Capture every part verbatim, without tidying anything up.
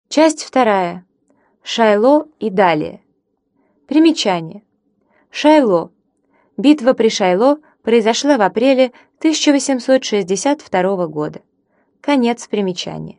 Часть вторая. Шайло и далее. Примечание. Шайло. Битва при Шайло произошла в апреле тысяча восемьсот шестьдесят второго года. Конец примечания.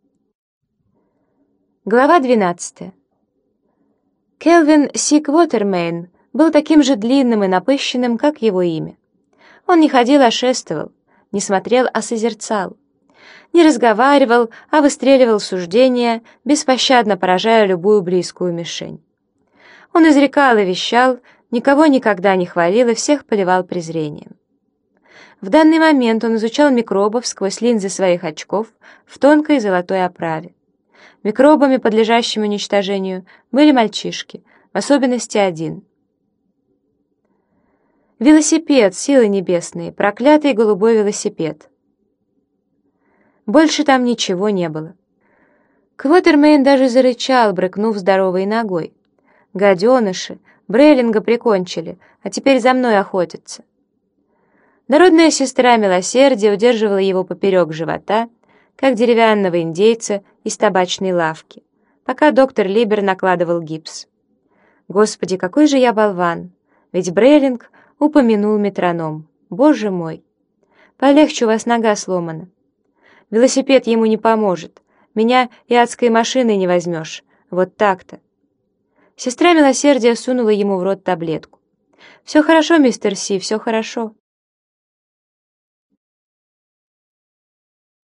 Глава двенадцатая. Келвин Си Квотермейн был таким же длинным и напыщенным, как его имя. Он не ходил, а шествовал, не смотрел, а созерцал, не разговаривал, а выстреливал суждения, беспощадно поражая любую близкую мишень. Он изрекал и вещал, никого никогда не хвалил и всех поливал презрением. В данный момент он изучал микробов сквозь линзы своих очков в тонкой золотой оправе. Микробами, подлежащими уничтожению, были мальчишки, в особенности один. Велосипед, силы небесные, проклятый голубой велосипед. Больше там ничего не было. Квотермейн даже зарычал, брыкнув здоровой ногой. «Гаденыши! Брейлинга прикончили, а теперь за мной охотятся». Дородная сестра милосердия удерживала его поперек живота, как деревянного индейца из табачной лавки, пока доктор Либер накладывал гипс. Господи, какой же я болван! Ведь Брейлинг упомянул метроном. Боже мой! Полегче, у вас нога сломана. Велосипед ему не поможет. Меня и адской машиной не возьмешь. Вот так-то. Сестра милосердия сунула ему в рот таблетку. «Все хорошо, мистер Си, все хорошо».